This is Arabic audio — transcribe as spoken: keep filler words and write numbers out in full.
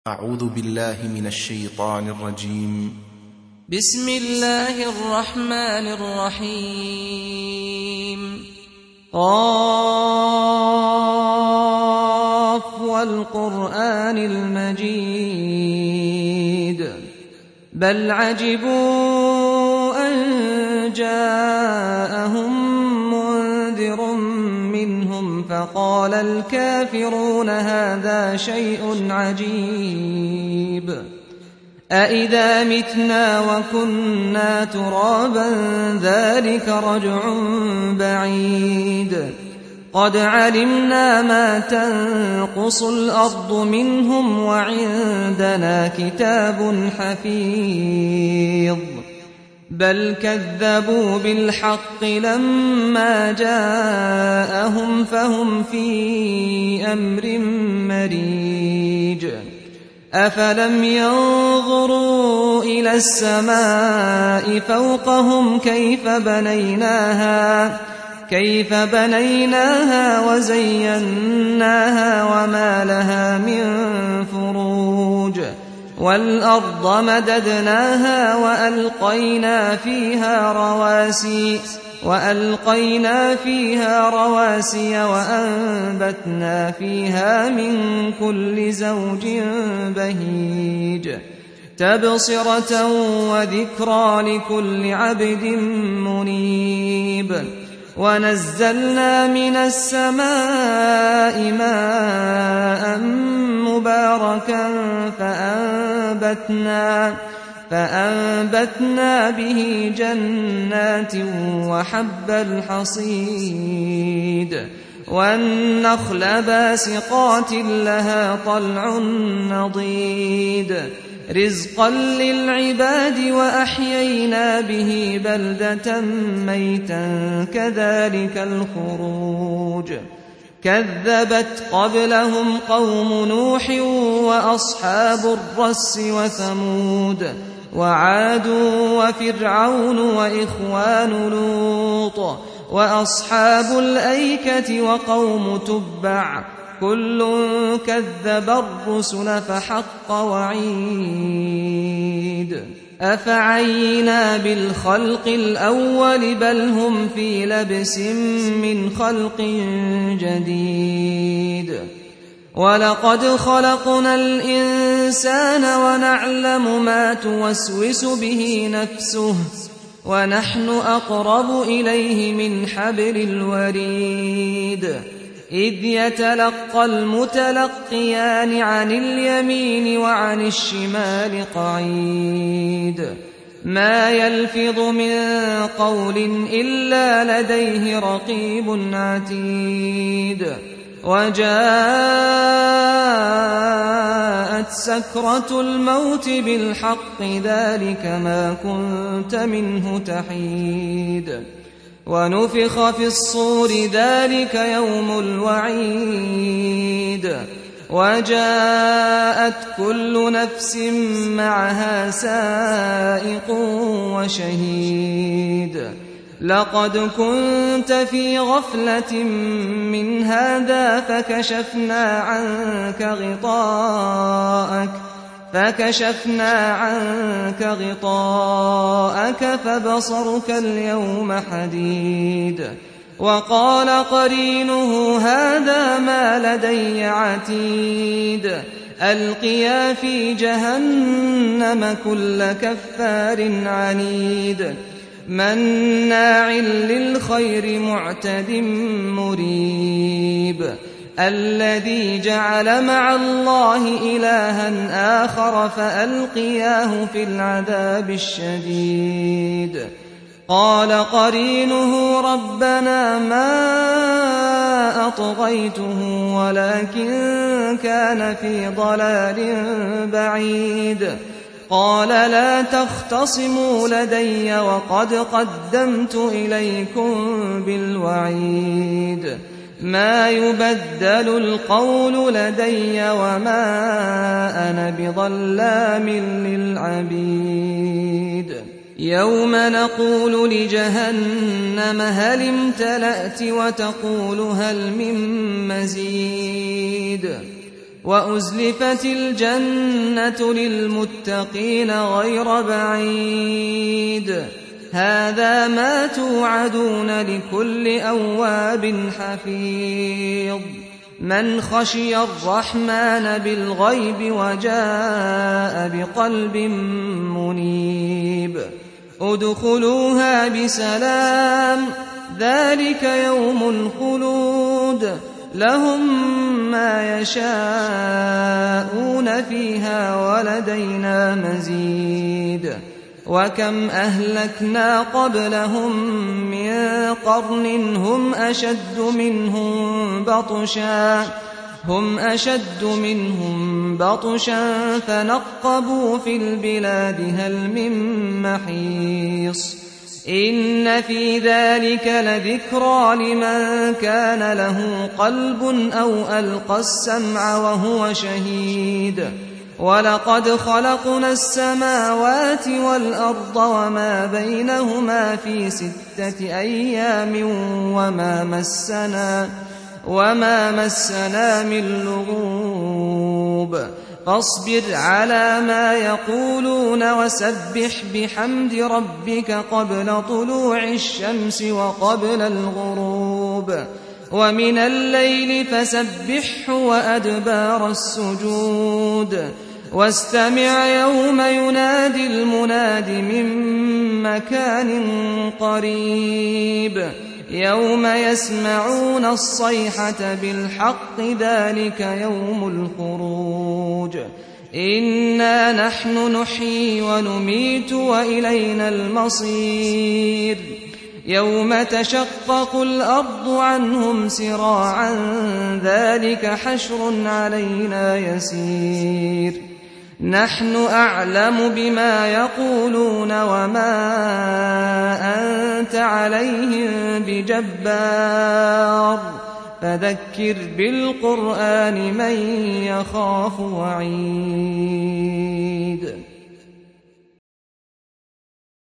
أعوذ بالله من الشيطان الرجيم. بسم الله الرحمن الرحيم. قاف والقرآن المجيد بل عجبوا أن جاءهم منذر منهم فقال الكافرون هذا شيء عجيب أإذا متنا وكنا ترابا ذلك رجع بعيد قد علمنا ما تنقص الأرض منهم وعندنا كتاب حفيظ بل كذبوا بالحق لما جاءهم فهم في أمر مريج أفلم ينظروا إلى السماء فوقهم كيف بنيناها كيف بنيناها وزيناها وما لها من فروج والأرض مددناها وألقينا فيها رواسي وألقينا فيها رواسي وأنبتنا فيها من كل زوج بهيج تبصرة وذكرى لكل عبد منيب ونزلنا من السماء ماء مباركا فأنبتنا فأنبتنا به جنات وحب الحصيد والنخل باسقات لها طلع نضيد رزقا للعباد وأحيينا به بلدة ميتا كذلك الخروج كذبت قبلهم قوم نوح وأصحاب الرس وثمود وعاد وفرعون وإخوان لوط وأصحاب الأيكة وقوم تبع كل كذب الرسل فحق وعيد أفعينا بالخلق الأول بل هم في لبس من خلق جديد ولقد خلقنا الإنسان ونعلم ما توسوس به نفسه ونحن أقرب إليه من حبل الوريد إذ يتلقى المتلقيان عن اليمين وعن الشمال قعيد ما يلفظ من قول إلا لديه رقيب عتيد وجاءت سكرة الموت بالحق ذلك ما كنت منه تحيد ونفخ في الصور ذلك يوم الوعيد وجاءت كل نفس معها سائق وشهيد لقد كنت في غفلة من هذا فكشفنا عنك غطاءك فكشفنا عنك غطاءك فبصرك اليوم حديد وقال قرينه هذا ما لدي عتيد ألقيا في جهنم كل كفار عنيد مناع للخير معتد مريب الذي جعل مع الله إلها آخر فألقياه في العذاب الشديد قال قرينه ربنا ما أطغيته ولكن كان في ضلال بعيد قال لا تختصموا لدي وقد قدمت إليكم بالوعيد ما يبدل القول لدي وما أنا بظلام للعبيد يوم نقول لجهنم هل امتلأت وتقول هل من مزيد وأزلفت الجنة للمتقين غير بعيد هذا ما توعدون لكل أواب حفيظ من خشي الرحمن بالغيب وجاء بقلب منيب ادخلوها بسلام ذلك يوم الخلود لهم ما يشاءون فيها ولدينا مزيد وكم أهلكنا قبلهم من قرن هم أشد منهم بطشا هم أشد منهم بطشا فنقبوا في البلاد هل من محيص إن في ذلك لذكرى لمن كان له قلب أو ألقى السمع وهو شهيد ولقد خلقنا السماوات والأرض وما بينهما في ستة أيام وما مسنا وما مسنا من لغوب فاصبر على ما يقولون وسبح بحمد ربك قبل طلوع الشمس وقبل الغروب ومن الليل فسبحه وأدبار السجود واستمع يوم ينادي المناد من مكان قريب يوم يسمعون الصيحة بالحق ذلك يوم الخروج إنا نحن نحيي ونميت وإلينا المصير يوم تشقق الأرض عنهم سراعا ذلك حشر علينا يسير نحن أعلم بما يقولون وما أنت عليهم بجبار فذكر بالقرآن من يخاف وعيد